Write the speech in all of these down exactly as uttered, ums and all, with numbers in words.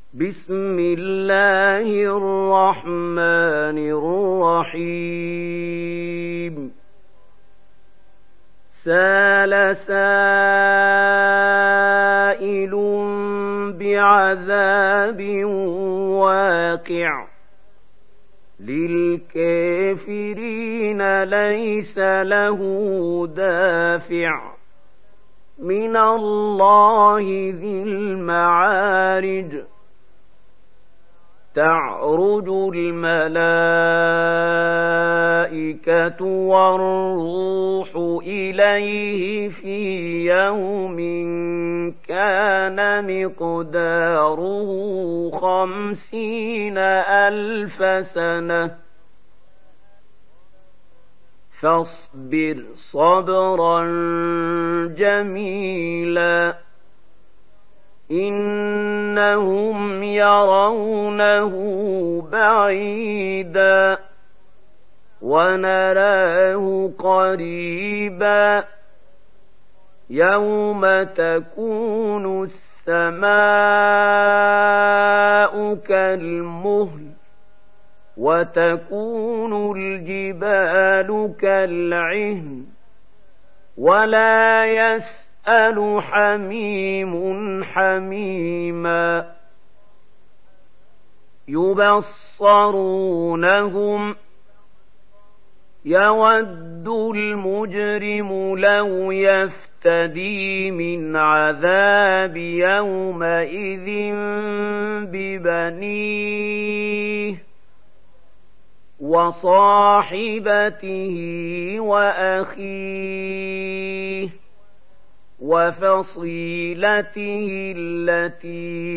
بسم الله الرحمن الرحيم سأل سائل بعذاب واقع للكافرين ليس له دافع من الله ذي المعارج تعرج الملائكة والروح إليه في يوم كان مقداره خمسين ألف سنة فاصبر صبرا جميلا إنهم يرونه بعيدا ونراه قريبا يوم تكون السماء كالمهل وتكون الجبال كالعهن ولا يسأل يسأل حميم حميما يبصرونهم يود المجرم لو يفتدي من عذاب يومئذ ببنيه وصاحبته وأخيه وفصيلته التي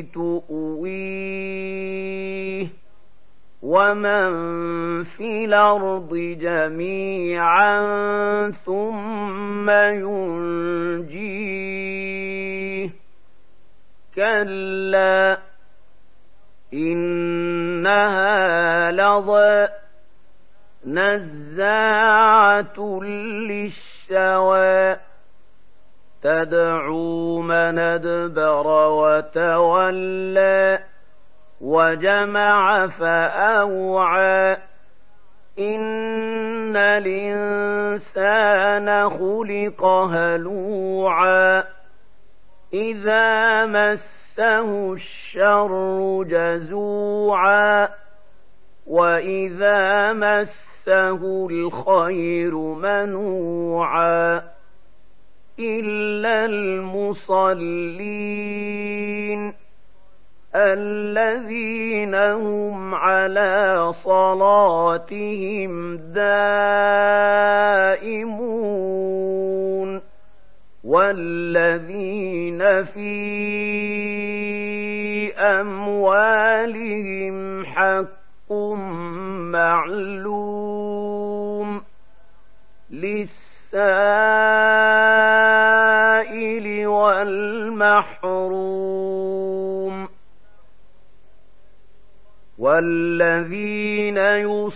تؤويه ومن في الأرض جميعا ثم ينجيه كلا إنها لظى نزاعة للشوى تدعو من أدبر وتولى وجمع فأوعى إن الإنسان خلق هلوعا إذا مسه الشر جزوعا وإذا مسه الخير منوعا إلا المصلين الذين هم على صلاتهم دائمون والذين في أموالهم حق معلوم للسائل والمحروم والذين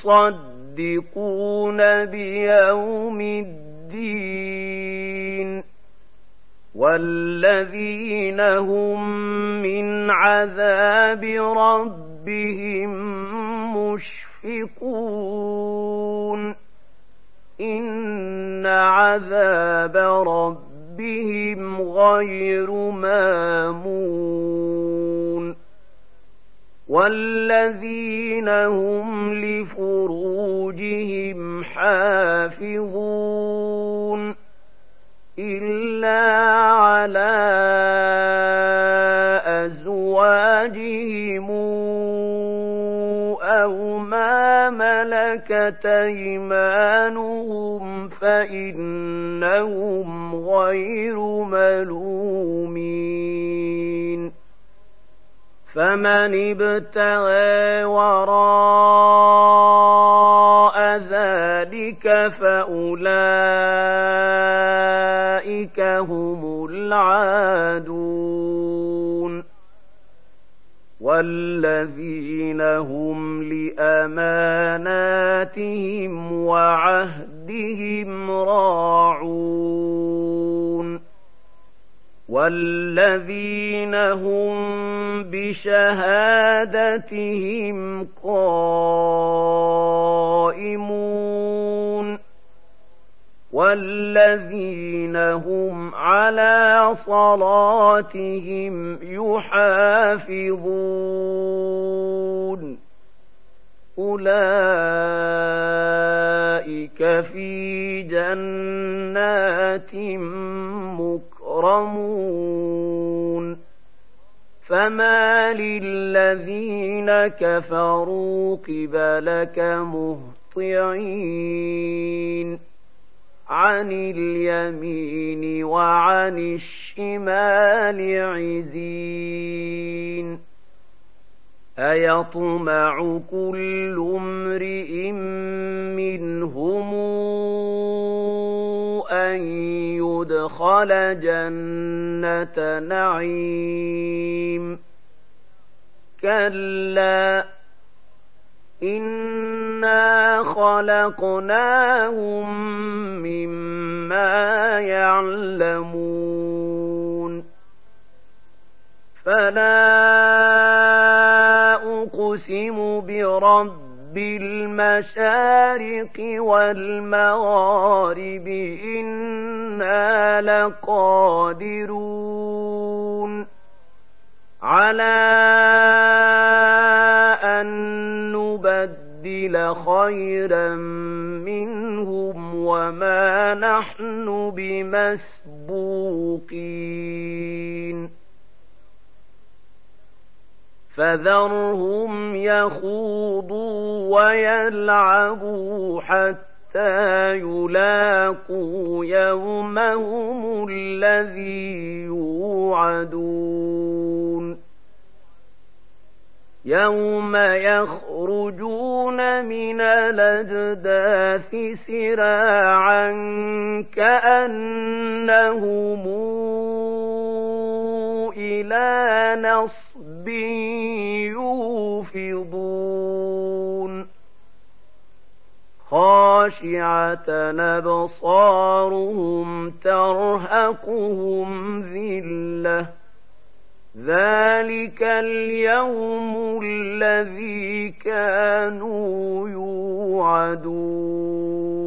يصدقون بيوم الدين والذين هم من عذاب ربهم مشفقون إن عذاب ربهم غير مامون والذين هم لفروجهم حافظون إلا على أزواجهم أو ما ملكت أيمانهم فإنهم غير ملومين فمن ابتغى وراء ذلك فأولئك هم العادون والذين هم لأماناتهم وعهدهم راعون والذين هم بشهادتهم قائمون والذين هم على صلاتهم يحافظون أولئك في جنات مكرمون فما للذين كفروا قبلك مهطعين عن اليمين وعن الشمال عزين أيطمع كل امرئ منهم أن يدخل جنة نعيم كلا إنا خلقناهم مما يعلمون فلا أقسم برب المشارق والمغارب إنا لقادرون على أن نبدل خيرا منهم وما نحن بمسبوقين فذرهم يخوضوا ويلعبوا حتى يلاقوا يومهم الذي يوعدون يوم يخرجون من الأجداث سراعا كأنهم إلى نصب يوفضون خاشعة أبصارهم ترهقهم ذلة ذلك اليوم الذي كانوا يوعدون